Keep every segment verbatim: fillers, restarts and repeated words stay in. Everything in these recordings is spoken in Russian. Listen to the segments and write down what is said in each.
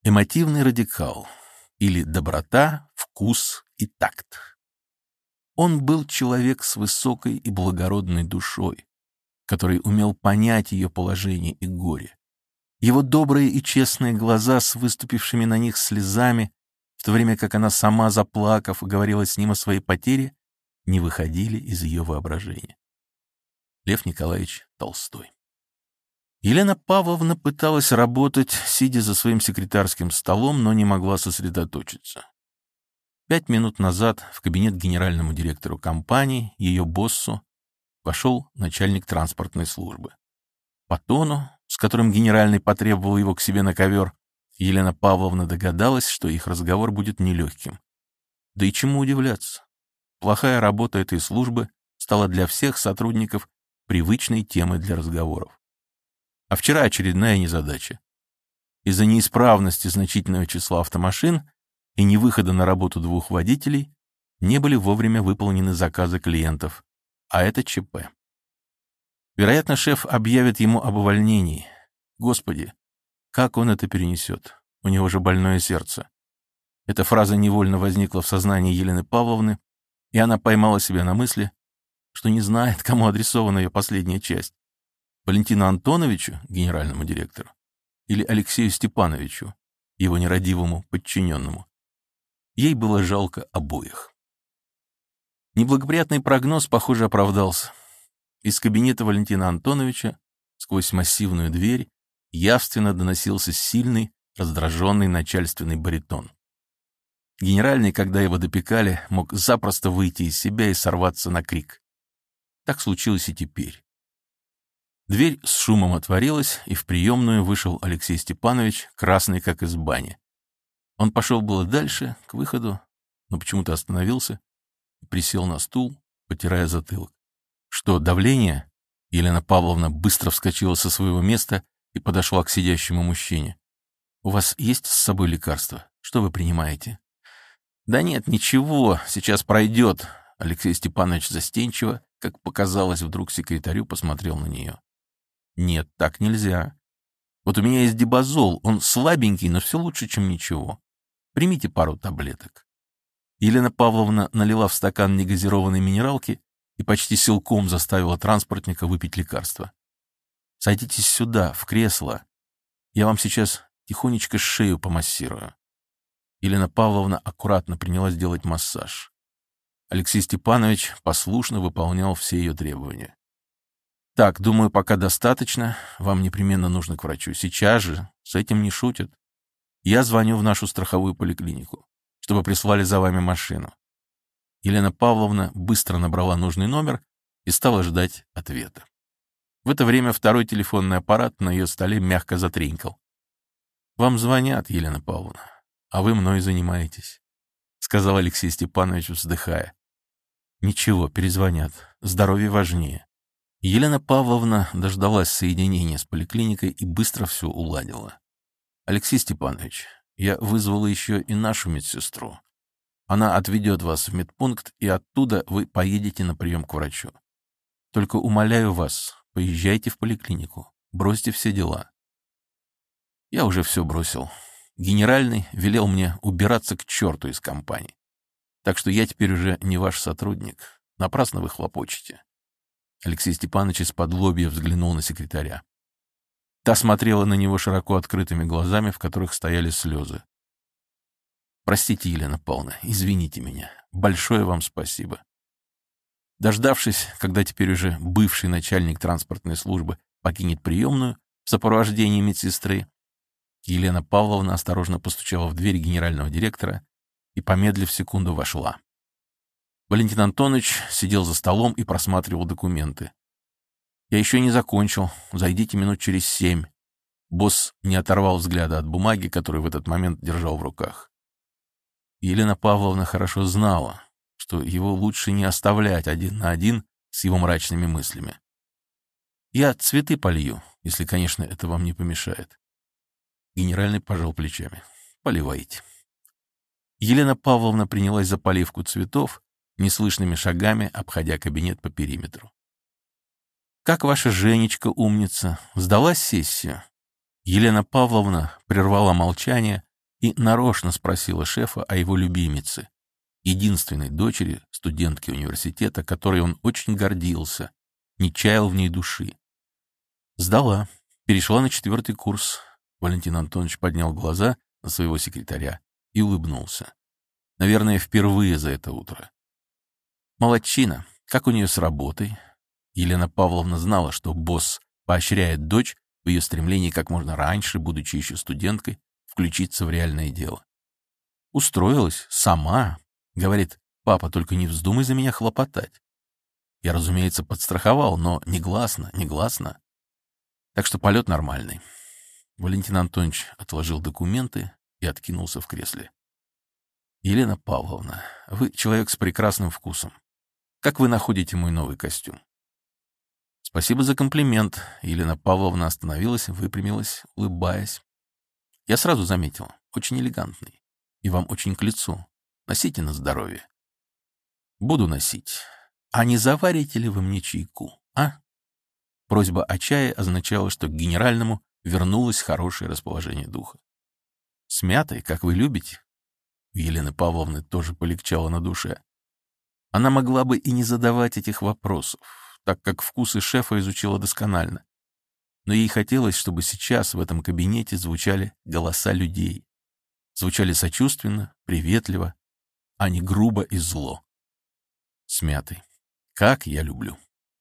Эмотивный радикал или доброта, вкус и такт. Он был человек с высокой и благородной душой, который умел понять ее положение и горе. Его добрые и честные глаза с выступившими на них слезами, в то время как она сама, заплакав, говорила с ним о своей потере, не выходили из ее воображения. Лев Николаевич Толстой. Елена Павловна пыталась работать, сидя за своим секретарским столом, но не могла сосредоточиться. Пять минут назад в кабинет генеральному директору компании, ее боссу, вошел начальник транспортной службы. По тону, с которым генеральный потребовал его к себе на ковер, Елена Павловна догадалась, что их разговор будет нелегким. Да и чему удивляться? Плохая работа этой службы стала для всех сотрудников привычной темой для разговоров. А вчера очередная незадача. Из-за неисправности значительного числа автомашин и невыхода на работу двух водителей не были вовремя выполнены заказы клиентов, а это ЧП. Вероятно, шеф объявит ему об увольнении. Господи, как он это перенесет? У него же больное сердце. Эта фраза невольно возникла в сознании Елены Павловны, и она поймала себя на мысли, что не знает, кому адресована ее последняя часть. Валентину Антоновичу, генеральному директору, или Алексею Степановичу, его нерадивому подчиненному. Ей было жалко обоих. Неблагоприятный прогноз, похоже, оправдался. Из кабинета Валентина Антоновича сквозь массивную дверь явственно доносился сильный, раздраженный начальственный баритон. Генеральный, когда его допекали, мог запросто выйти из себя и сорваться на крик. Так случилось и теперь. Дверь с шумом отворилась, и в приемную вышел Алексей Степанович, красный как из бани. Он пошел было дальше, к выходу, но почему-то остановился и присел на стул, потирая затылок. «Что, давление?» Елена Павловна быстро вскочила со своего места и подошла к сидящему мужчине. «У вас есть с собой лекарство? Что вы принимаете?» «Да нет, ничего, сейчас пройдет». Алексей Степанович застенчиво, как показалось вдруг секретарю, посмотрел на нее. «Нет, так нельзя. Вот у меня есть дибазол, он слабенький, но все лучше, чем ничего. Примите пару таблеток». Елена Павловна налила в стакан негазированной минералки и почти силком заставила транспортника выпить лекарство. «Садитесь сюда, в кресло. Я вам сейчас тихонечко шею помассирую». Елена Павловна аккуратно принялась делать массаж. Алексей Степанович послушно выполнял все ее требования. «Так, думаю, пока достаточно. Вам непременно нужно к врачу. Сейчас же. С этим не шутят. Я звоню в нашу страховую поликлинику, чтобы прислали за вами машину». Елена Павловна быстро набрала нужный номер и стала ждать ответа. В это время второй телефонный аппарат на ее столе мягко затренькал. «Вам звонят, Елена Павловна, а вы мной занимаетесь», — сказал Алексей Степанович, вздыхая. «Ничего, перезвонят. Здоровье важнее». Елена Павловна дождалась соединения с поликлиникой и быстро все уладила. «Алексей Степанович, я вызвала еще и нашу медсестру. Она отведет вас в медпункт, и оттуда вы поедете на прием к врачу. Только умоляю вас, поезжайте в поликлинику, бросьте все дела». Я уже все бросил. Генеральный велел мне убираться к черту из компании. Так что я теперь уже не ваш сотрудник. Напрасно вы хлопочете. Алексей Степанович исподлобья взглянул на секретаря. Та смотрела на него широко открытыми глазами, в которых стояли слезы. «Простите, Елена Павловна, извините меня. Большое вам спасибо». Дождавшись, когда теперь уже бывший начальник транспортной службы покинет приемную в сопровождении медсестры, Елена Павловна осторожно постучала в дверь генерального директора и, помедлив секунду, вошла. Валентин Антонович сидел за столом и просматривал документы. «Я еще не закончил. Зайдите минут через семь». Босс не оторвал взгляда от бумаги, которую в этот момент держал в руках. Елена Павловна хорошо знала, что его лучше не оставлять один на один с его мрачными мыслями. «Я цветы полью, если, конечно, это вам не помешает». Генеральный пожал плечами. «Поливайте». Елена Павловна принялась за поливку цветов, неслышными шагами обходя кабинет по периметру. «Как ваша Женечка, умница, сдала сессию?» Елена Павловна прервала молчание, и нарочно спросила шефа о его любимице, единственной дочери студентки университета, которой он очень гордился, не чаял в ней души. Сдала, перешла на четвертый курс. Валентин Антонович поднял глаза на своего секретаря и улыбнулся. Наверное, впервые за это утро. Молодчина. Как у нее с работой? Елена Павловна знала, что босс поощряет дочь в ее стремлении как можно раньше, будучи еще студенткой, включиться в реальное дело. Устроилась сама. Говорит: папа, только не вздумай за меня хлопотать. Я, разумеется, подстраховал, но негласно, негласно. Так что полет нормальный. Валентин Антонович отложил документы и откинулся в кресле. Елена Павловна, вы человек с прекрасным вкусом. Как вы находите мой новый костюм? Спасибо за комплимент. Елена Павловна остановилась, выпрямилась, улыбаясь. Я сразу заметила, очень элегантный. И вам очень к лицу. Носите на здоровье. Буду носить. А не заварите ли вы мне чайку, а? Просьба о чае означала, что к генеральному вернулось хорошее расположение духа. С мятой, как вы любите? У Елены Павловны тоже полегчало на душе. Она могла бы и не задавать этих вопросов, так как вкусы шефа изучила досконально. Но ей хотелось, чтобы сейчас в этом кабинете звучали голоса людей. Звучали сочувственно, приветливо, а не грубо и зло. С мятой. Как я люблю.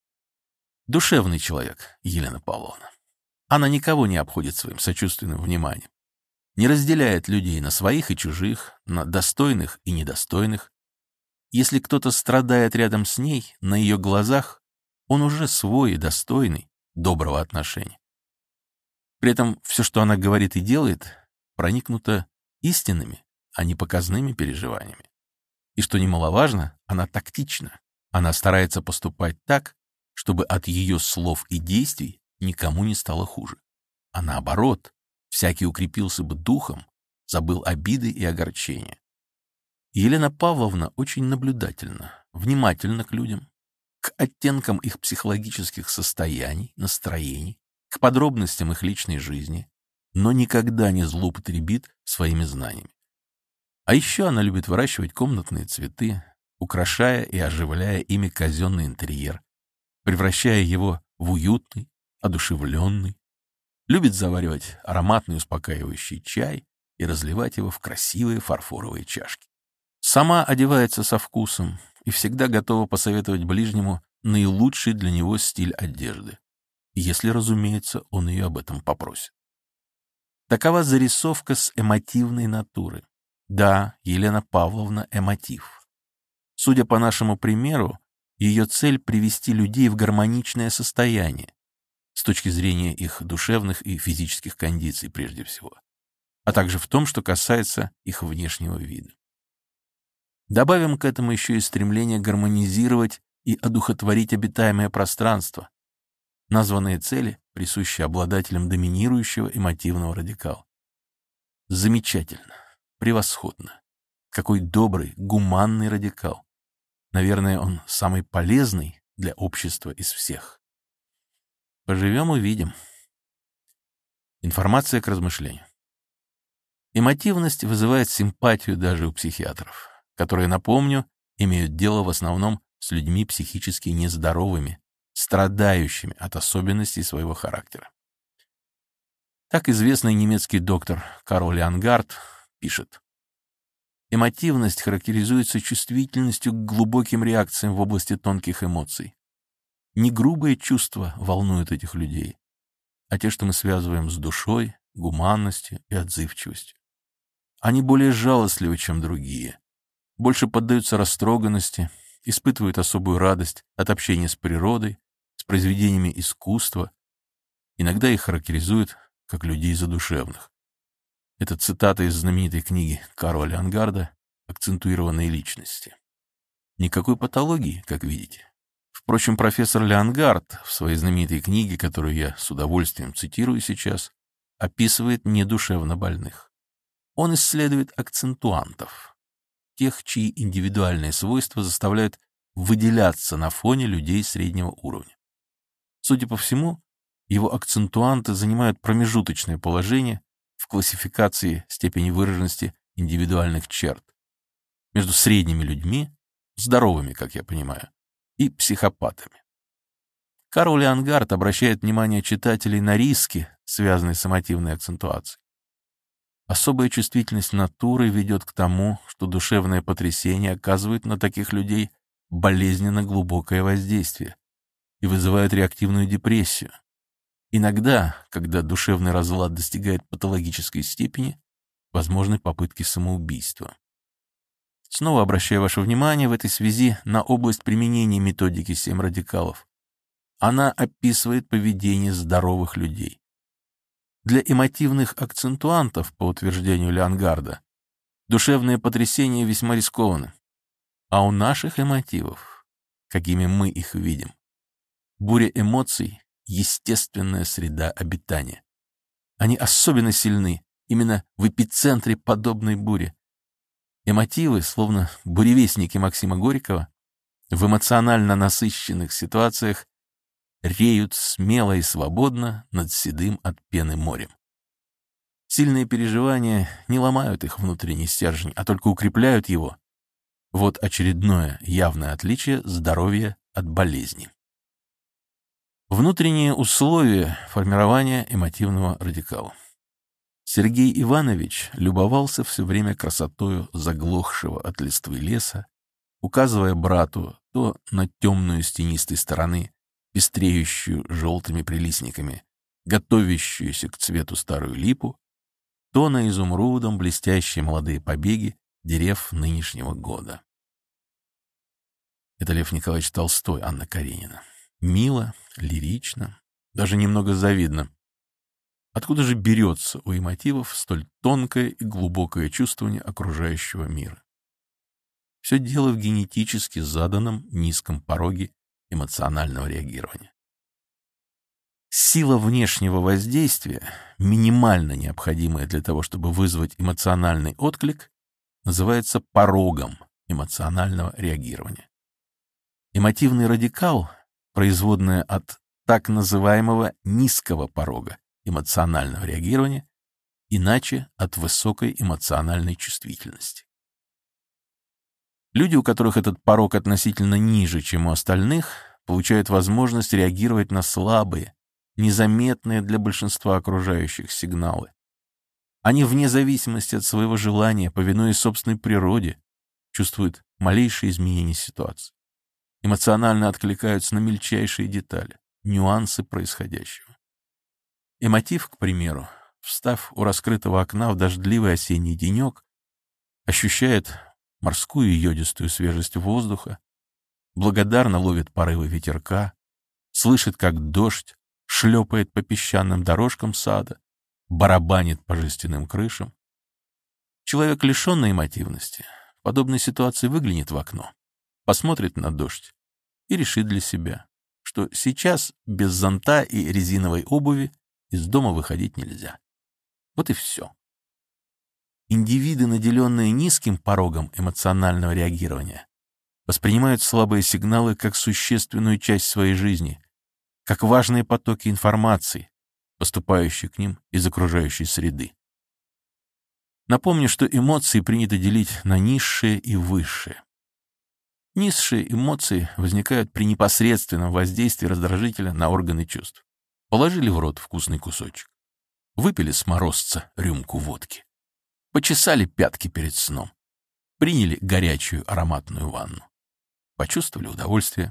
Душевный человек, Елена Павловна. Она никого не обходит своим сочувственным вниманием. Не разделяет людей на своих и чужих, на достойных и недостойных. Если кто-то страдает рядом с ней, на ее глазах, он уже свой и достойный доброго отношения. При этом все, что она говорит и делает, проникнуто истинными, а не показными переживаниями. И что немаловажно, она тактична. Она старается поступать так, чтобы от ее слов и действий никому не стало хуже. А наоборот, всякий укрепился бы духом, забыл обиды и огорчения. Елена Павловна очень наблюдательна, внимательна к людям, к оттенкам их психологических состояний, настроений, к подробностям их личной жизни, но никогда не злоупотребит своими знаниями. А еще она любит выращивать комнатные цветы, украшая и оживляя ими казенный интерьер, превращая его в уютный, одушевленный, любит заваривать ароматный успокаивающий чай и разливать его в красивые фарфоровые чашки. Сама одевается со вкусом и всегда готова посоветовать ближнему наилучший для него стиль одежды, если, разумеется, он ее об этом попросит. Такова зарисовка с эмотивной натуры. Да, Елена Павловна эмотив. Судя по нашему примеру, ее цель — привести людей в гармоничное состояние, с точки зрения их душевных и физических кондиций прежде всего, а также в том, что касается их внешнего вида. Добавим к этому еще и стремление гармонизировать и одухотворить обитаемое пространство. Названные цели присущи обладателям доминирующего эмотивного радикала. Замечательно, превосходно. Какой добрый, гуманный радикал. Наверное, он самый полезный для общества из всех. Поживем — увидим. Информация к размышлению. Эмотивность вызывает симпатию даже у психиатров, которые, напомню, имеют дело в основном с людьми психически нездоровыми, страдающими от особенностей своего характера. Так известный немецкий доктор Карл Леонгард пишет: эмотивность характеризуется чувствительностью к глубоким реакциям в области тонких эмоций. Не грубые чувства волнуют этих людей, а те, что мы связываем с душой, гуманностью и отзывчивостью. Они более жалостливы, чем другие, больше поддаются растроганности, испытывают особую радость от общения с природой, с произведениями искусства. Иногда их характеризуют как людей задушевных. Это цитата из знаменитой книги Карла Леонгарда «Акцентуированные личности». Никакой патологии, как видите. Впрочем, профессор Леонгард в своей знаменитой книге, которую я с удовольствием цитирую сейчас, описывает недушевно больных. Он исследует акцентуантов, тех, чьи индивидуальные свойства заставляют выделяться на фоне людей среднего уровня. Судя по всему, его акцентуанты занимают промежуточное положение в в классификации степени выраженности индивидуальных черт между средними людьми, здоровыми, как я понимаю, и психопатами. Карл Леонгард обращает внимание читателей на риски, связанные с эмотивной акцентуацией. Особая чувствительность натуры ведет к тому, что душевное потрясение оказывает на таких людей болезненно глубокое воздействие и вызывает реактивную депрессию. Иногда, когда душевный разлад достигает патологической степени, возможны попытки самоубийства. Снова обращаю ваше внимание в этой связи на область применения методики семь радикалов. Она описывает поведение здоровых людей. Для эмотивных акцентуантов, по утверждению Леонгарда, душевные потрясения весьма рискованы. А у наших эмотивов, какими мы их видим, буря эмоций — естественная среда обитания. Они особенно сильны именно в эпицентре подобной бури. Эмотивы, словно буревестники Максима Горького, в эмоционально насыщенных ситуациях реют смело и свободно над седым от пены морем. Сильные переживания не ломают их внутренний стержень, а только укрепляют его. Вот очередное явное отличие здоровья от болезни. Внутренние условия формирования эмотивного радикала. Сергей Иванович любовался все время красотою заглохшего от листвы леса, указывая брату то на темную с тенистой стороны, пестреющую желтыми прилистниками, готовящуюся к цвету старую липу, то на изумрудом блестящие молодые побеги дерев нынешнего года. Это Лев Николаевич Толстой, Анна Каренина. Мило, лирично, даже немного завидно. Откуда же берется у эмотивов столь тонкое и глубокое чувствование окружающего мира? Все дело в генетически заданном низком пороге эмоционального реагирования. Сила внешнего воздействия, минимально необходимая для того, чтобы вызвать эмоциональный отклик, называется порогом эмоционального реагирования. Эмотивный радикал — производная от так называемого низкого порога эмоционального реагирования, иначе от высокой эмоциональной чувствительности. Люди, у которых этот порог относительно ниже, чем у остальных, получают возможность реагировать на слабые, незаметные для большинства окружающих сигналы. Они, вне зависимости от своего желания, повинуясь собственной природе, чувствуют малейшие изменения ситуации. Эмоционально откликаются на мельчайшие детали, нюансы происходящего. Эмотив, к примеру, встав у раскрытого окна в дождливый осенний денек, ощущает морскую йодистую свежесть воздуха, благодарно ловит порывы ветерка, слышит, как дождь шлепает по песчаным дорожкам сада, барабанит по жестяным крышам. Человек, лишенный эмотивности, в подобной ситуации выглянет в окно, посмотрит на дождь и решит для себя, что сейчас без зонта и резиновой обуви из дома выходить нельзя. Вот и все. Индивиды, наделенные низким порогом эмоционального реагирования, воспринимают слабые сигналы как существенную часть своей жизни, как важные потоки информации, поступающие к ним из окружающей среды. Напомню, что эмоции принято делить на низшие и высшие. Низшие эмоции возникают при непосредственном воздействии раздражителя на органы чувств. Положили в рот вкусный кусочек, выпили с морозца рюмку водки, почесали пятки перед сном, приняли горячую ароматную ванну, почувствовали удовольствие.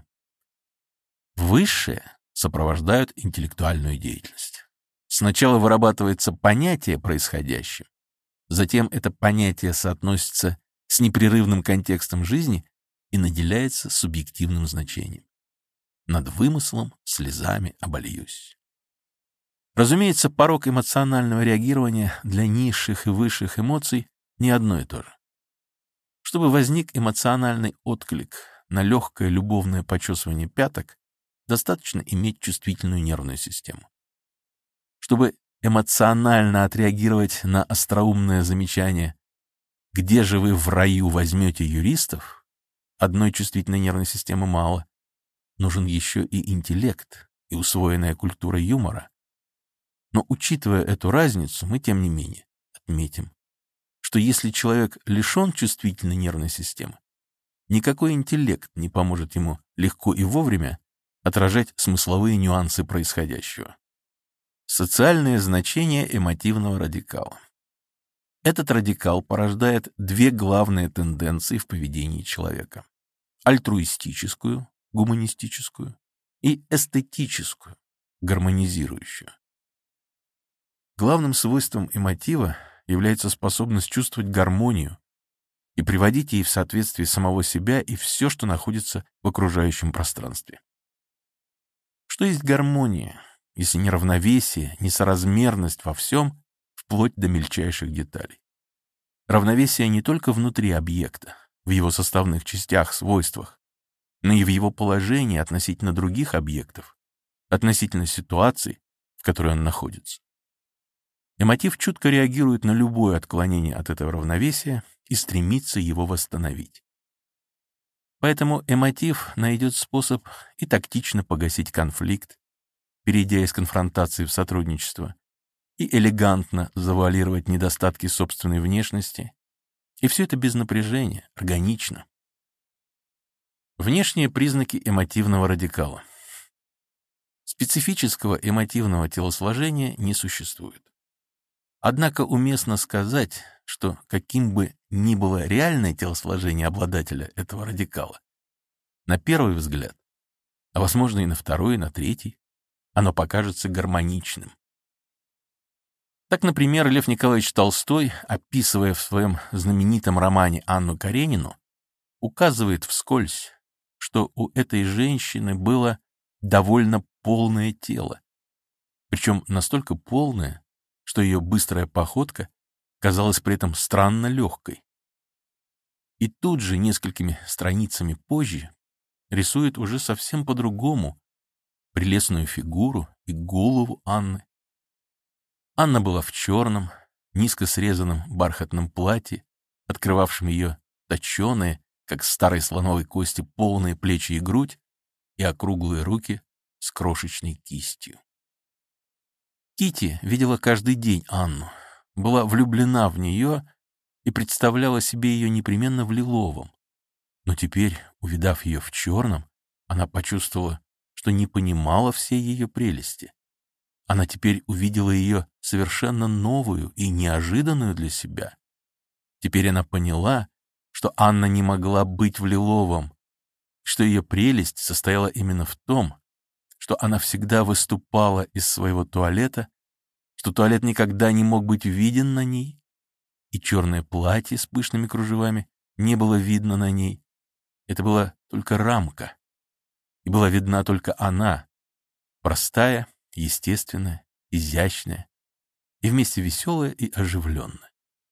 Высшие сопровождают интеллектуальную деятельность. Сначала вырабатывается понятие происходящего, затем это понятие соотносится с непрерывным контекстом жизни и наделяется субъективным значением. Над вымыслом слезами обольюсь. Разумеется, порог эмоционального реагирования для низших и высших эмоций не одно и то же. Чтобы возник эмоциональный отклик на легкое любовное почесывание пяток, достаточно иметь чувствительную нервную систему. Чтобы эмоционально отреагировать на остроумное замечание «Где же вы в раю возьмете юристов?», одной чувствительной нервной системы мало. Нужен еще и интеллект, и усвоенная культура юмора. Но учитывая эту разницу, мы, тем не менее, отметим, что если человек лишен чувствительной нервной системы, никакой интеллект не поможет ему легко и вовремя отражать смысловые нюансы происходящего. Социальное значение эмотивного радикала. Этот радикал порождает две главные тенденции в поведении человека: альтруистическую, гуманистическую, и эстетическую, гармонизирующую. Главным свойством эмотива является способность чувствовать гармонию и приводить ей в соответствие самого себя и все, что находится в окружающем пространстве. Что есть гармония, если не равновесие, несоразмерность во всем, вплоть до мельчайших деталей? Равновесие не только внутри объекта, в его составных частях, свойствах, но и в его положении относительно других объектов, относительно ситуации, в которой он находится. Эмотив чутко реагирует на любое отклонение от этого равновесия и стремится его восстановить. Поэтому эмотив найдет способ и тактично погасить конфликт, перейдя из конфронтации в сотрудничество, и элегантно завуалировать недостатки собственной внешности, и все это без напряжения, органично. Внешние признаки эмотивного радикала. Специфического эмотивного телосложения не существует. Однако уместно сказать, что каким бы ни было реальное телосложение обладателя этого радикала, на первый взгляд, а возможно и на второй, и на третий, оно покажется гармоничным. Так, например, Лев Николаевич Толстой, описывая в своем знаменитом романе Анну Каренину, указывает вскользь, что у этой женщины было довольно полное тело, причем настолько полное, что ее быстрая походка казалась при этом странно легкой. И тут же, несколькими страницами позже, рисует уже совсем по-другому прелестную фигуру и голову Анны. Анна была в черном, низко срезанном бархатном платье, открывавшем ее точеные, как с старой слоновой кости, полные плечи и грудь, и округлые руки с крошечной кистью. Кити видела каждый день Анну, была влюблена в нее и представляла себе ее непременно в лиловом. Но теперь, увидав ее в черном, она почувствовала, что не понимала всей ее прелести. Она теперь увидела ее совершенно новую и неожиданную для себя. Теперь она поняла, что Анна не могла быть в лиловом, что ее прелесть состояла именно в том, что она всегда выступала из своего туалета, что туалет никогда не мог быть виден на ней, и черное платье с пышными кружевами не было видно на ней. Это была только рамка, и была видна только она, простая, естественная, изящная и вместе веселая и оживленная.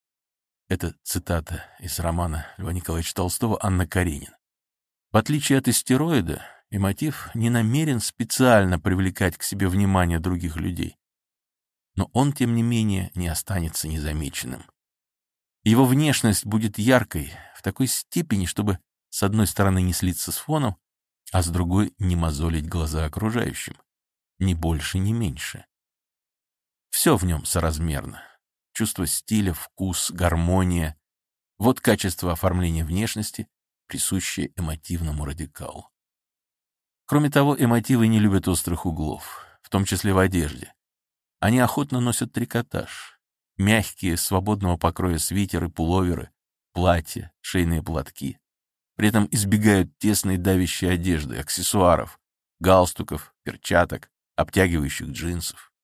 Это цитата из романа Льва Николаевича Толстого «Анна Каренина». В отличие от истероида, эмотив не намерен специально привлекать к себе внимание других людей, но он, тем не менее, не останется незамеченным. Его внешность будет яркой в такой степени, чтобы с одной стороны не слиться с фоном, а с другой не мозолить глаза окружающим. Ни больше, ни меньше. Все в нем соразмерно. Чувство стиля, вкус, гармония — вот качество оформления внешности, присущее эмотивному радикалу. Кроме того, эмотивы не любят острых углов, в том числе в одежде. Они охотно носят трикотаж, мягкие, свободного покроя свитеры, пуловеры, платья, шейные платки. При этом избегают тесной давящей одежды, аксессуаров, галстуков, перчаток, обтягивающих джинсов.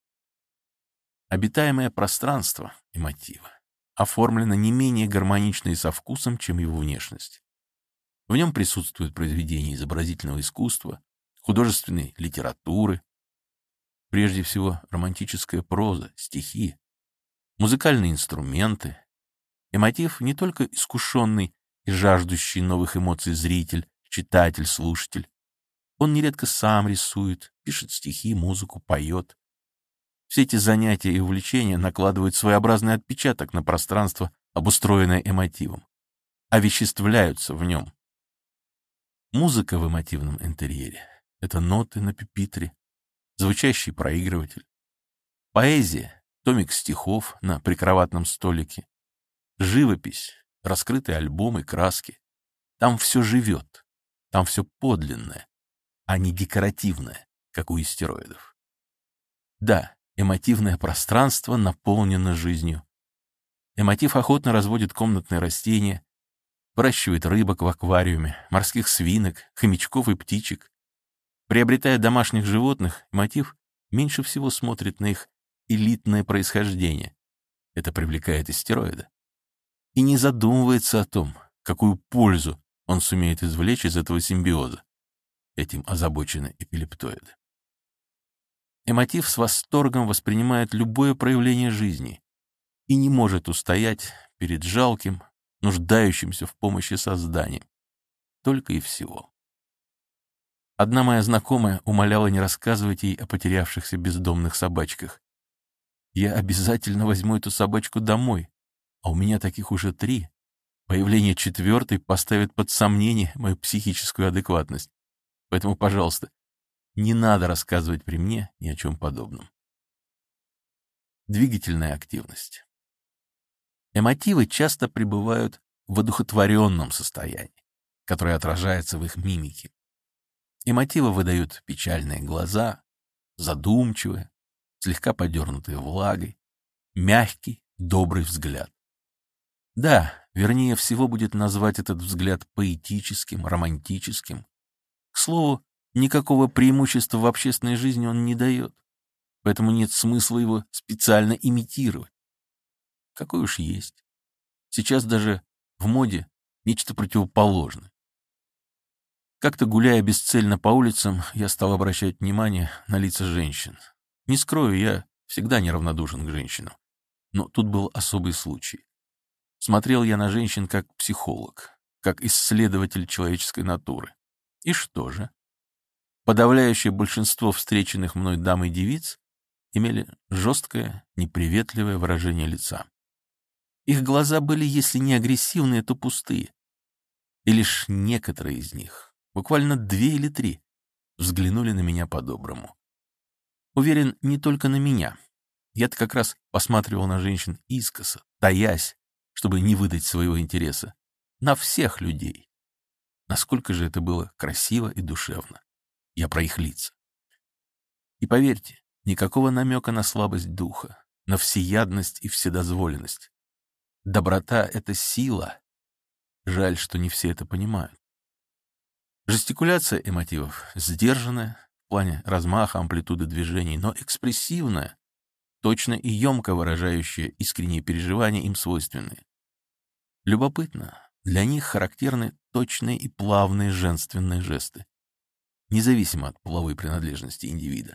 Обитаемое пространство эмотива оформлено не менее гармонично и со вкусом, чем его внешность. В нем присутствуют произведения изобразительного искусства, художественной литературы, прежде всего романтическая проза, стихи, музыкальные инструменты. Эмотив не только искушенный и жаждущий новых эмоций зритель, читатель, слушатель. Он нередко сам рисует, пишет стихи, музыку, поет. Все эти занятия и увлечения накладывают своеобразный отпечаток на пространство, обустроенное эмотивом, овеществляются в нем. Музыка в эмотивном интерьере — это ноты на пюпитре, звучащий проигрыватель, Поэзия, томик стихов на прикроватном столике, живопись, раскрытые альбомы, краски. Там все живет, там все подлинное, а не декоративное, как у истероидов. Да, эмотивное пространство наполнено жизнью. Эмотив охотно разводит комнатные растения, выращивает рыбок в аквариуме, морских свинок, хомячков и птичек. Приобретая домашних животных, эмотив меньше всего смотрит на их элитное происхождение. Это привлекает истероида. И не задумывается о том, какую пользу он сумеет извлечь из этого симбиоза. Этим озабочены эпилептоиды. Эмотив с восторгом воспринимает любое проявление жизни и не может устоять перед жалким, нуждающимся в помощи созданием. Только и всего. Одна моя знакомая умоляла не рассказывать ей о потерявшихся бездомных собачках. Я обязательно возьму эту собачку домой, а у меня таких уже три. Появление четвертой поставит под сомнение мою психическую адекватность. Поэтому, пожалуйста, не надо рассказывать при мне ни о чем подобном. Двигательная активность. Эмотивы часто пребывают в одухотворенном состоянии, которое отражается в их мимике. Эмотивы выдают печальные глаза, задумчивые, слегка подернутые влагой, мягкий, добрый взгляд. Да, вернее всего будет назвать этот взгляд поэтическим, романтическим. К слову, никакого преимущества в общественной жизни он не дает, поэтому нет смысла его специально имитировать. Какой уж есть. Сейчас даже в моде нечто противоположное. Как-то гуляя бесцельно по улицам, я стал обращать внимание на лица женщин. Не скрою, я всегда неравнодушен к женщинам. Но тут был особый случай. Смотрел я на женщин как психолог, как исследователь человеческой натуры. И что же? Подавляющее большинство встреченных мной дам и девиц имели жесткое, неприветливое выражение лица. Их глаза были, если не агрессивные, то пустые. И лишь некоторые из них, буквально две или три, взглянули на меня по-доброму. Уверен, не только на меня. Я-то как раз посматривал на женщин искоса, таясь, чтобы не выдать своего интереса, на всех людей. Насколько же это было красиво и душевно. Я про их лица. И поверьте, никакого намека на слабость духа, на всеядность и вседозволенность. Доброта — это сила. Жаль, что не все это понимают. Жестикуляция эмотивов сдержанная, в плане размаха, амплитуды движений, но экспрессивная, точно и емко выражающая искренние переживания, им свойственные. Любопытно, для них характерны точные и плавные женственные жесты, независимо от половой принадлежности индивида.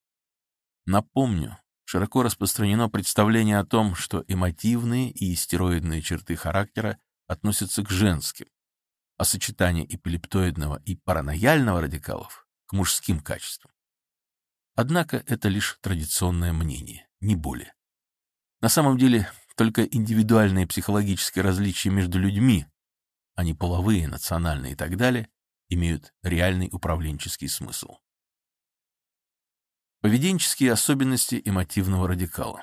Напомню, широко распространено представление о том, что эмотивные и истероидные черты характера относятся к женским, а сочетание эпилептоидного и паранояльного радикалов — к мужским качествам. Однако это лишь традиционное мнение, не более. На самом деле, только индивидуальные психологические различия между людьми, а не половые, национальные и так далее, имеют реальный управленческий смысл. Поведенческие особенности эмотивного радикала.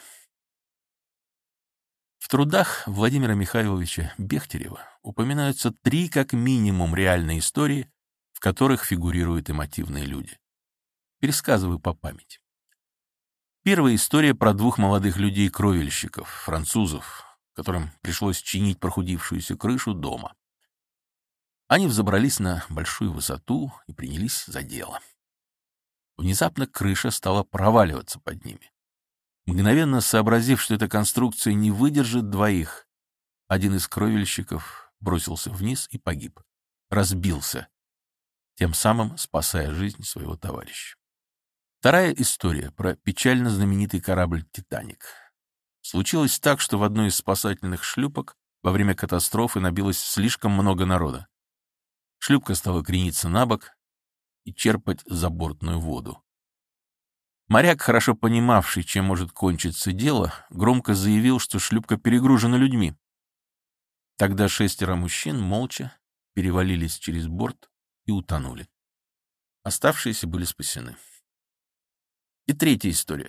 В трудах Владимира Михайловича Бехтерева упоминаются три как минимум реальные истории, в которых фигурируют эмотивные люди. Пересказываю по памяти. Первая история про двух молодых людей-кровельщиков, французов, которым пришлось чинить прохудившуюся крышу дома. Они взобрались на большую высоту и принялись за дело. Внезапно крыша стала проваливаться под ними. Мгновенно сообразив, что эта конструкция не выдержит двоих, один из кровельщиков бросился вниз и погиб, разбился, тем самым спасая жизнь своего товарища. Вторая история про печально знаменитый корабль «Титаник». Случилось так, что в одной из спасательных шлюпок во время катастрофы набилось слишком много народа. Шлюпка стала крениться на бок и черпать забортную воду. Моряк, хорошо понимавший, чем может кончиться дело, громко заявил, что шлюпка перегружена людьми. Тогда шестеро мужчин молча перевалились через борт и утонули. Оставшиеся были спасены. И третья история.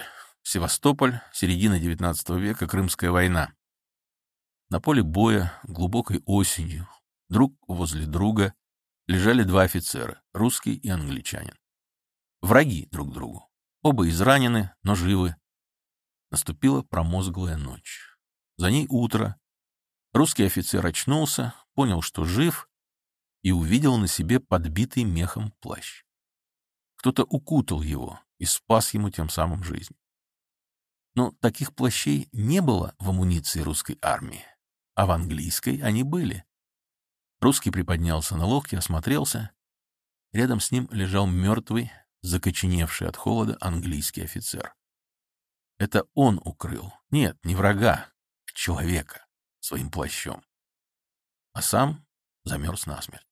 Севастополь, середина девятнадцатого века, Крымская война. На поле боя, глубокой осенью, друг возле друга, лежали два офицера, русский и англичанин. Враги друг другу. Оба изранены, но живы. Наступила промозглая ночь. За ней утро. Русский офицер очнулся, понял, что жив, и увидел на себе подбитый мехом плащ. Кто-то укутал его и спас ему тем самым жизнь. Но таких плащей не было в амуниции русской армии, а в английской они были. Русский приподнялся на локти, осмотрелся. Рядом с ним лежал мертвый, закоченевший от холода английский офицер. Это он укрыл, нет, не врага, а человека своим плащом. А сам замерз насмерть.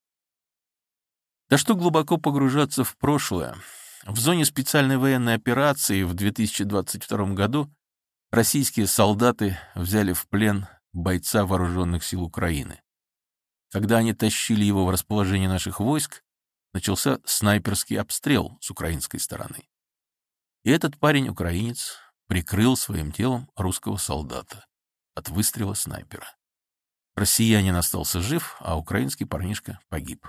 Да что глубоко погружаться в прошлое. В зоне специальной военной операции в две тысячи двадцать втором году российские солдаты взяли в плен бойца вооруженных сил Украины. Когда они тащили его в расположение наших войск, начался снайперский обстрел с украинской стороны. И этот парень-украинец прикрыл своим телом русского солдата от выстрела снайпера. Россиянин остался жив, а украинский парнишка погиб.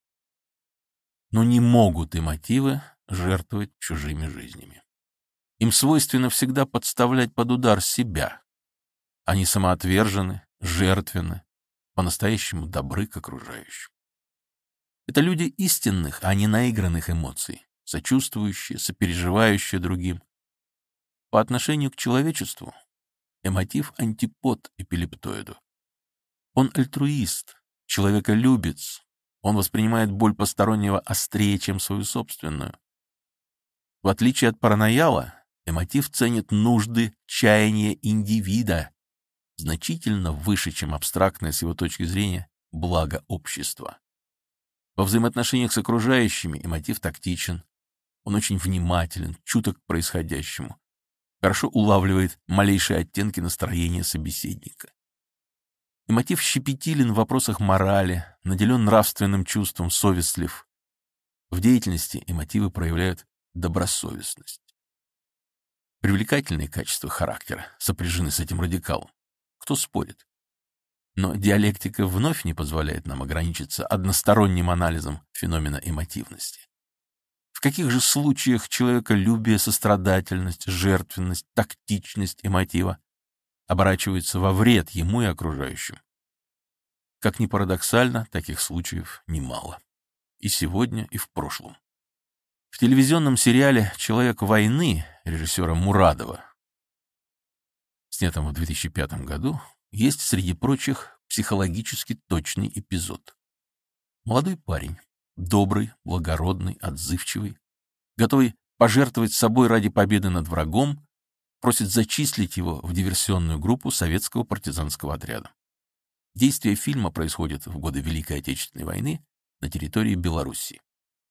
Но не могут и мотивы жертвовать чужими жизнями. Им свойственно всегда подставлять под удар себя. Они самоотвержены, жертвенны, по-настоящему добры к окружающим. Это люди истинных, а не наигранных эмоций, сочувствующие, сопереживающие другим. По отношению к человечеству эмотив — антипод эпилептоиду. Он альтруист, человеколюбец, он воспринимает боль постороннего острее, чем свою собственную. В отличие от паранояла, эмотив ценит нужды, чаяния индивида значительно выше, чем абстрактное с его точки зрения благо общества. Во взаимоотношениях с окружающими эмотив тактичен, он очень внимателен, чуток к происходящему, хорошо улавливает малейшие оттенки настроения собеседника. Эмотив щепетилен в вопросах морали, наделен нравственным чувством, совестлив. В деятельности эмотивы проявляют добросовестность. Привлекательные качества характера сопряжены с этим радикалом. Кто спорит? Но диалектика вновь не позволяет нам ограничиться односторонним анализом феномена эмотивности. В каких же случаях человеколюбие, сострадательность, жертвенность, тактичность эмотива оборачиваются во вред ему и окружающим? Как ни парадоксально, таких случаев немало. И сегодня, и в прошлом. В телевизионном сериале «Человек войны» режиссера Мурадова, снятом в две тысячи пятом году, есть, среди прочих, психологически точный эпизод. Молодой парень, добрый, благородный, отзывчивый, готовый пожертвовать собой ради победы над врагом, просит зачислить его в диверсионную группу советского партизанского отряда. Действие фильма происходит в годы Великой Отечественной войны на территории Белоруссии.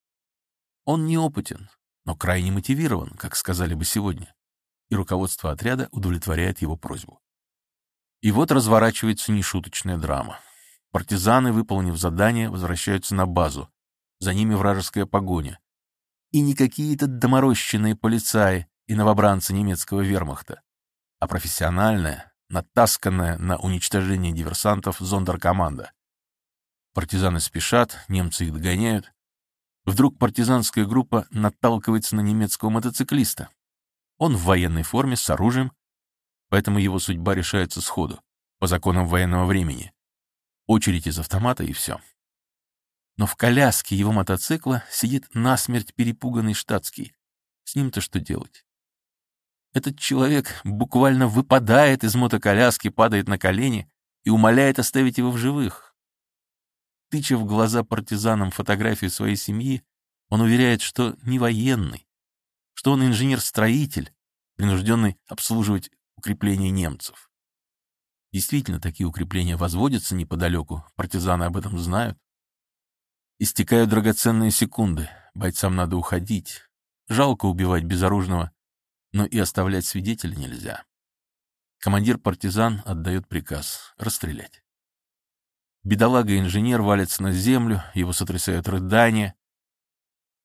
Он неопытен, но крайне мотивирован, как сказали бы сегодня, и руководство отряда удовлетворяет его просьбу. И вот разворачивается нешуточная драма. Партизаны, выполнив задание, возвращаются на базу. За ними вражеская погоня. И не какие-то доморощенные полицаи и новобранцы немецкого вермахта, а профессиональная, натасканная на уничтожение диверсантов зондеркоманда. Партизаны спешат, немцы их догоняют. Вдруг партизанская группа наталкивается на немецкого мотоциклиста. Он в военной форме, с оружием, поэтому его судьба решается сходу, по законам военного времени. Очередь из автомата и все. Но в коляске его мотоцикла сидит насмерть перепуганный штатский. С ним-то что делать? Этот человек буквально выпадает из мотоколяски, падает на колени и умоляет оставить его в живых. Тыча в глаза партизанам фотографию своей семьи, он уверяет, что не военный, что он инженер-строитель, принужденный обслуживать укрепления немцев. Действительно, такие укрепления возводятся неподалеку, партизаны об этом знают. Истекают драгоценные секунды, бойцам надо уходить. Жалко убивать безоружного, но и оставлять свидетеля нельзя. Командир партизан отдает приказ расстрелять. Бедолага-инженер валится на землю, его сотрясают рыдания.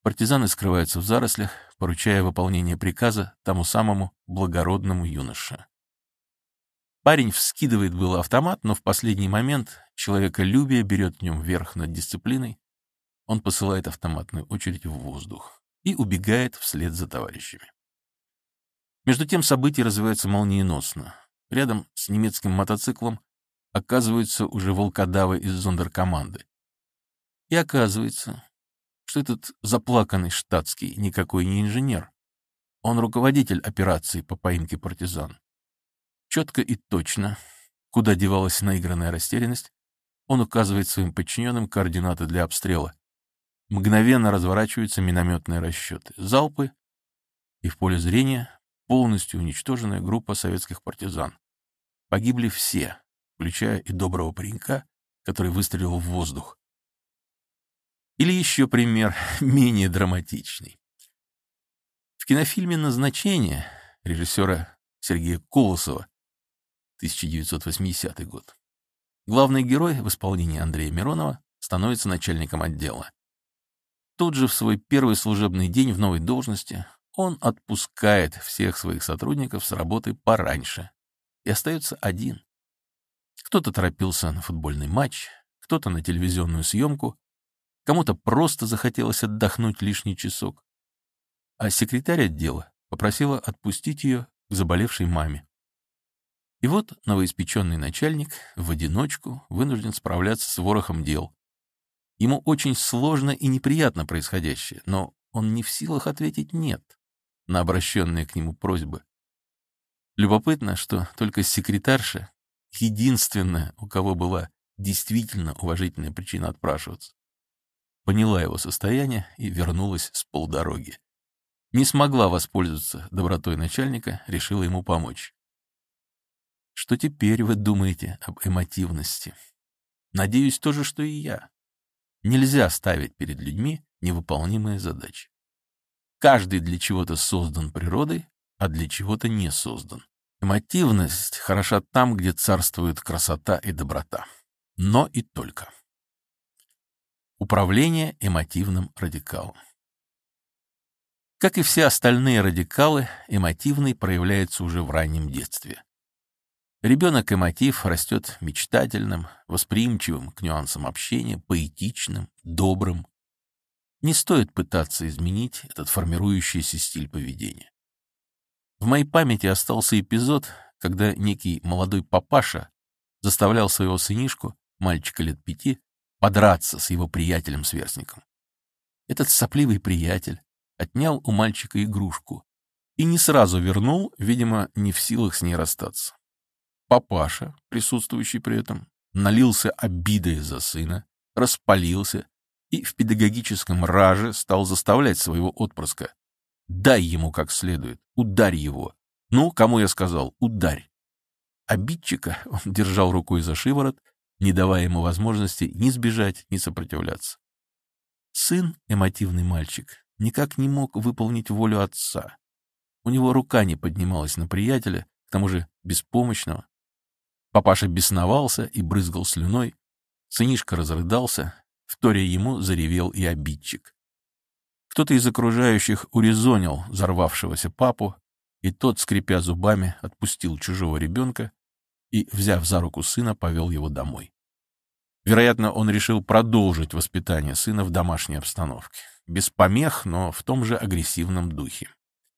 партизаны скрываются в зарослях, поручая выполнение приказа тому самому благородному юноше. Парень вскидывает было автомат, но в последний момент человеколюбие берет в нем верх над дисциплиной. Он посылает автоматную очередь в воздух и убегает вслед за товарищами. Между тем события развиваются молниеносно. Рядом с немецким мотоциклом оказываются уже волкодавы из зондеркоманды. И оказывается, что этот заплаканный штатский никакой не инженер. Он руководитель операции по поимке партизан. Четко и точно, куда девалась наигранная растерянность, он указывает своим подчиненным координаты для обстрела. Мгновенно разворачиваются минометные расчеты, залпы, и в поле зрения полностью уничтоженная группа советских партизан. Погибли все, включая и доброго паренька, который выстрелил в воздух. Или еще пример, менее драматичный. В кинофильме «Назначение» режиссера Сергея Колосова, тысяча девятьсот восьмидесятый год, главный герой в исполнении Андрея Миронова становится начальником отдела. Тут же в свой первый служебный день в новой должности он отпускает всех своих сотрудников с работы пораньше и остается один. Кто-то торопился на футбольный матч, кто-то на телевизионную съемку, кому-то просто захотелось отдохнуть лишний часок. А секретарь отдела попросила отпустить ее к заболевшей маме. И вот новоиспеченный начальник в одиночку вынужден справляться с ворохом дел. Ему очень сложно и неприятно происходящее, но он не в силах ответить «нет» на обращенные к нему просьбы. Любопытно, что только секретарша, единственная, у кого была действительно уважительная причина отпрашиваться, поняла его состояние и вернулась с полдороги. Не смогла воспользоваться добротой начальника, решила ему помочь. Что теперь вы думаете об эмотивности? Надеюсь, то же, что и я. Нельзя ставить перед людьми невыполнимые задачи. Каждый для чего-то создан природой, а для чего-то не создан. Эмотивность хороша там, где царствует красота и доброта. Но и только. Управление эмотивным радикалом. Как и все остальные радикалы, эмотивный проявляется уже в раннем детстве. Ребенок-эмотив растет мечтательным, восприимчивым к нюансам общения, поэтичным, добрым. Не стоит пытаться изменить этот формирующийся стиль поведения. В моей памяти остался эпизод, когда некий молодой папаша заставлял своего сынишку, мальчика лет пяти, подраться с его приятелем-сверстником. Этот сопливый приятель отнял у мальчика игрушку и не сразу вернул, видимо, не в силах с ней расстаться. Папаша, присутствующий при этом, налился обидой за сына, распалился и в педагогическом раже стал заставлять своего отпрыска: «Дай ему как следует, ударь его. Ну, кому я сказал, ударь». Обидчика он держал рукой за шиворот, не давая ему возможности ни сбежать, ни сопротивляться. Сын, эмотивный мальчик, никак не мог выполнить волю отца. У него рука не поднималась на приятеля, к тому же беспомощного. Папаша бесновался и брызгал слюной, сынишка разрыдался, вторя ему заревел и обидчик. Кто-то из окружающих урезонил взорвавшегося папу, и тот, скрипя зубами, отпустил чужого ребенка и, взяв за руку сына, повел его домой. Вероятно, он решил продолжить воспитание сына в домашней обстановке, без помех, но в том же агрессивном духе.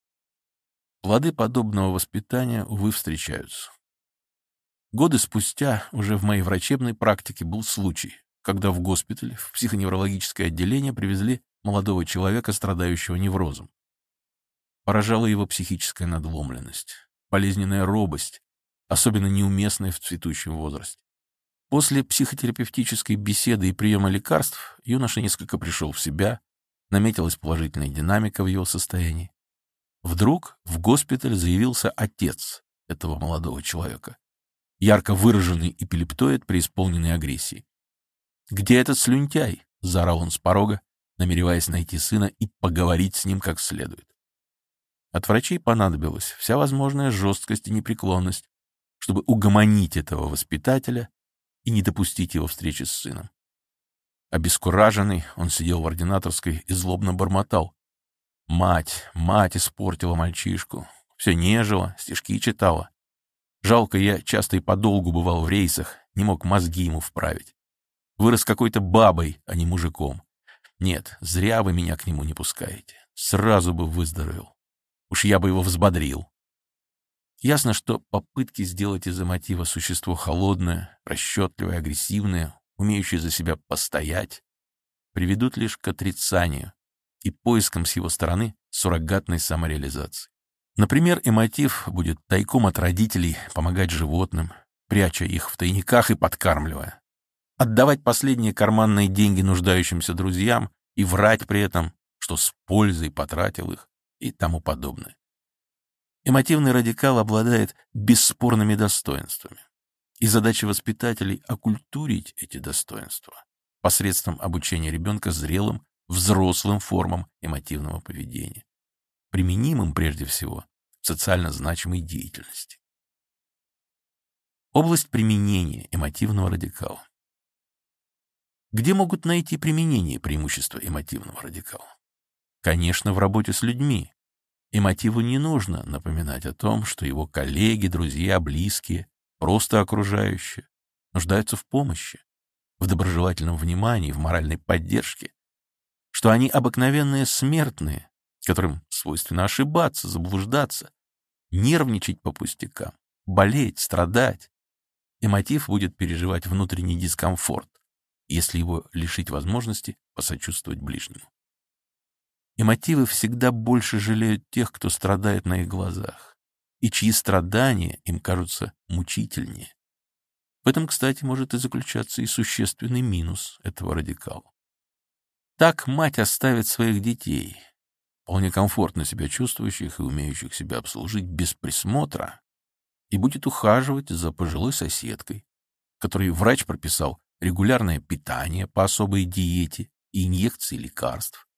Плоды подобного воспитания, увы, встречаются. Годы спустя, уже в моей врачебной практике, был случай, когда в госпиталь, в психоневрологическое отделение привезли молодого человека, страдающего неврозом. Поражала его психическая надломленность, болезненная робость, особенно неуместная в цветущем возрасте. После психотерапевтической беседы и приема лекарств юноша несколько пришел в себя, наметилась положительная динамика в его состоянии. Вдруг в госпиталь заявился отец этого молодого человека, ярко выраженный эпилептоид, преисполненный агрессии. «Где этот слюнтяй?» — заорал он с порога, намереваясь найти сына и поговорить с ним как следует. От врачей понадобилась вся возможная жесткость и непреклонность, чтобы угомонить этого воспитателя и не допустить его встречи с сыном. Обескураженный, он сидел в ординаторской и злобно бормотал. Мать, мать испортила мальчишку. Все нежила, стишки читала. Жалко, я часто и подолгу бывал в рейсах, не мог мозги ему вправить. Вырос какой-то бабой, а не мужиком. Нет, зря вы меня к нему не пускаете. Сразу бы выздоровел. Уж я бы его взбодрил. Ясно, что попытки сделать из Эмотива существо холодное, расчетливое, агрессивное, умеющее за себя постоять, приведут лишь к отрицанию и поискам с его стороны суррогатной самореализации. Например, Эмотив будет тайком от родителей помогать животным, пряча их в тайниках и подкармливая. Отдавать последние карманные деньги нуждающимся друзьям и врать при этом, что с пользой потратил их и тому подобное. Эмотивный радикал обладает бесспорными достоинствами. И задача воспитателей — окультурить эти достоинства посредством обучения ребенка зрелым, взрослым формам эмотивного поведения, применимым прежде всего в социально значимой деятельности. Область применения эмотивного радикала. Где могут найти применение преимущества эмотивного радикала? Конечно, в работе с людьми. Эмотиву не нужно напоминать о том, что его коллеги, друзья, близкие, просто окружающие нуждаются в помощи, в доброжелательном внимании, в моральной поддержке, что они обыкновенные смертные, которым свойственно ошибаться, заблуждаться, нервничать по пустякам, болеть, страдать. Эмотив будет переживать внутренний дискомфорт, если его лишить возможности посочувствовать ближнему. Эмотивы всегда больше жалеют тех, кто страдает на их глазах, и чьи страдания им кажутся мучительнее. В этом, кстати, может и заключаться и существенный минус этого радикала. Так мать оставит своих детей, вполне комфортно себя чувствующих и умеющих себя обслужить без присмотра, и будет ухаживать за пожилой соседкой, которой врач прописал регулярное питание по особой диете и инъекции лекарств.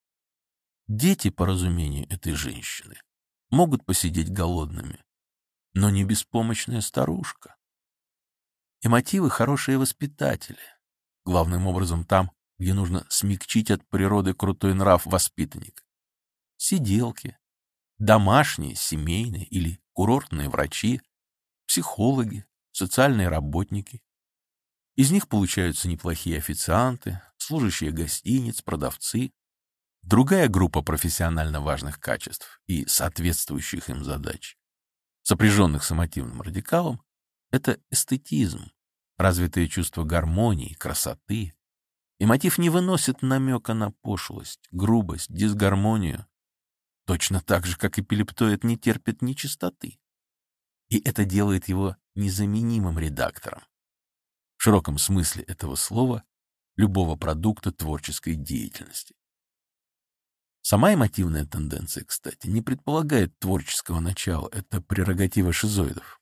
Дети, по разумению этой женщины, могут посидеть голодными, но не беспомощная старушка. Эмотивы — хорошие воспитатели, главным образом там, где нужно смягчить от природы крутой нрав воспитанника. Сиделки, домашние, семейные или курортные врачи, психологи, социальные работники. Из них получаются неплохие официанты, служащие гостиниц, продавцы. Другая группа профессионально важных качеств и соответствующих им задач, сопряженных с эмотивным радикалом, это эстетизм, развитое чувство гармонии, красоты. Эмотив не выносит намека на пошлость, грубость, дисгармонию, точно так же, как эпилептоид не терпит нечистоты. И это делает его незаменимым редактором, в широком смысле этого слова, любого продукта творческой деятельности. Сама эмотивная тенденция, кстати, не предполагает творческого начала, это прерогатива шизоидов.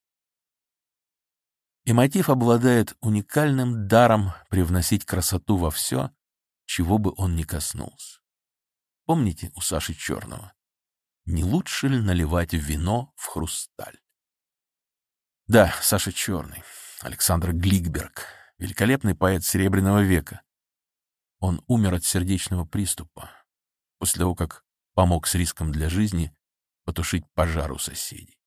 Эмотив обладает уникальным даром привносить красоту во все, чего бы он ни коснулся. Помните у Саши Черного? Не лучше ли наливать вино в хрусталь? Да, Саша Черный, Александр Гликберг, великолепный поэт Серебряного века. Он умер от сердечного приступа после того, как помог с риском для жизни потушить пожар у соседей.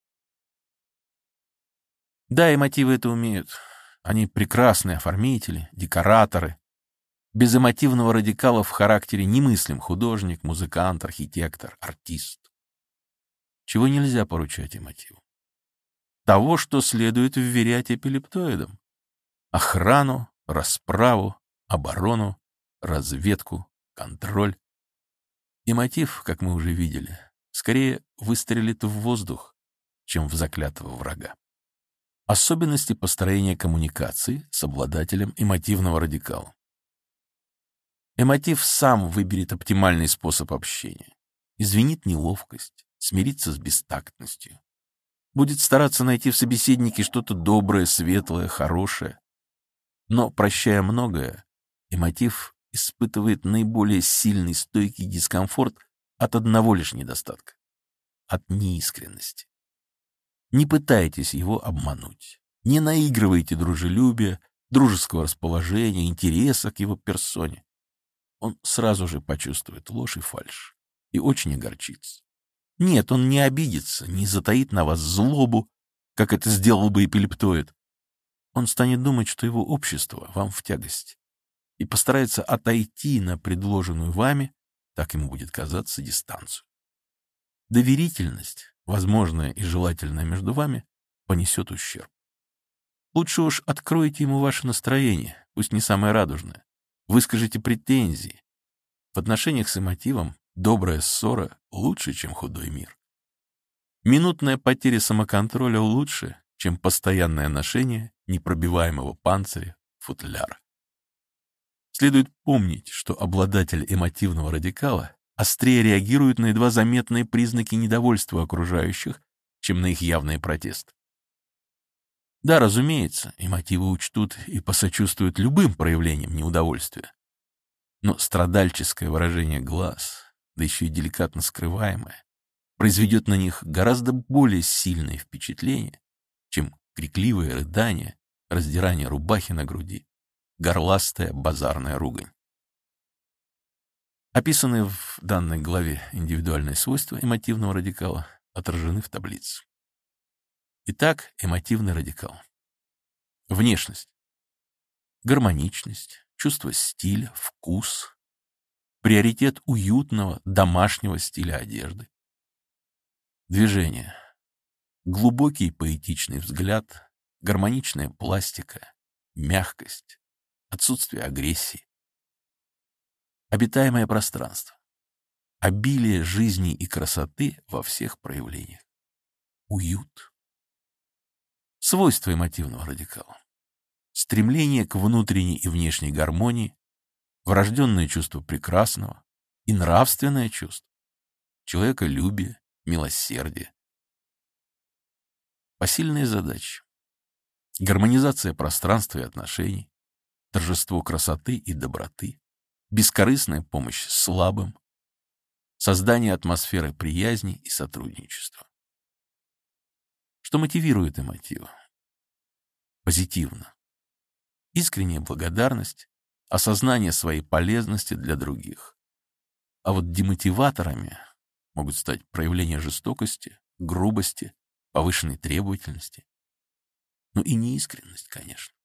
Да, эмотивы это умеют. Они прекрасные оформители, декораторы. Без эмотивного радикала в характере немыслим художник, музыкант, архитектор, артист. Чего нельзя поручать эмотиву? Того, что следует вверять эпилептоидам. Охрану, расправу, оборону, разведку, контроль. Эмотив, как мы уже видели, скорее выстрелит в воздух, чем в заклятого врага. Особенности построения коммуникации с обладателем эмотивного радикала. Эмотив сам выберет оптимальный способ общения, извинит неловкость, смирится с бестактностью, будет стараться найти в собеседнике что-то доброе, светлое, хорошее. Но, прощая многое, эмотив испытывает наиболее сильный стойкий дискомфорт от одного лишь недостатка — от неискренности. Не пытайтесь его обмануть, не наигрывайте дружелюбия, дружеского расположения, интереса к его персоне. он сразу же почувствует ложь и фальшь и очень огорчится. Нет, он не обидится, не затаит на вас злобу, как это сделал бы эпилептоид. Он станет думать, что его общество вам в тягость, и постарается отойти на предложенную вами, так ему будет казаться, дистанцию. Доверительность, возможная и желательная между вами, понесет ущерб. Лучше уж откройте ему ваше настроение, пусть не самое радужное. Выскажите претензии. В отношениях с эмотивом добрая ссора лучше, чем худой мир. Минутная потеря самоконтроля лучше, чем постоянное ношение непробиваемого панциря футляра. Следует помнить, что обладатель эмотивного радикала острее реагирует на едва заметные признаки недовольства окружающих, чем на их явные протесты. Да, разумеется, эмотивы учтут и посочувствуют любым проявлениям неудовольствия. Но страдальческое выражение глаз, да еще и деликатно скрываемое, произведет на них гораздо более сильное впечатление, чем крикливые рыдания, раздирание рубахи на груди, горластая базарная ругань. Описанные в данной главе индивидуальные свойства эмотивного радикала отражены в таблице. Итак, эмотивный радикал. Внешность. Гармоничность, чувство стиля, вкус, приоритет уютного, домашнего стиля одежды. Движение. Глубокий поэтичный взгляд, гармоничная пластика, мягкость, отсутствие агрессии. Обитаемое пространство. Обилие жизни и красоты во всех проявлениях. Уют. Свойства эмотивного радикала. Стремление к внутренней и внешней гармонии, врожденное чувство прекрасного и нравственное чувство, человеколюбие, милосердие. Посильные задачи. Гармонизация пространства и отношений, торжество красоты и доброты, бескорыстная помощь слабым, создание атмосферы приязни и сотрудничества. Что мотивирует эмотива? Позитивно. Искренняя благодарность, осознание своей полезности для других. А вот демотиваторами могут стать проявление жестокости, грубости, повышенной требовательности. Ну и неискренность, конечно.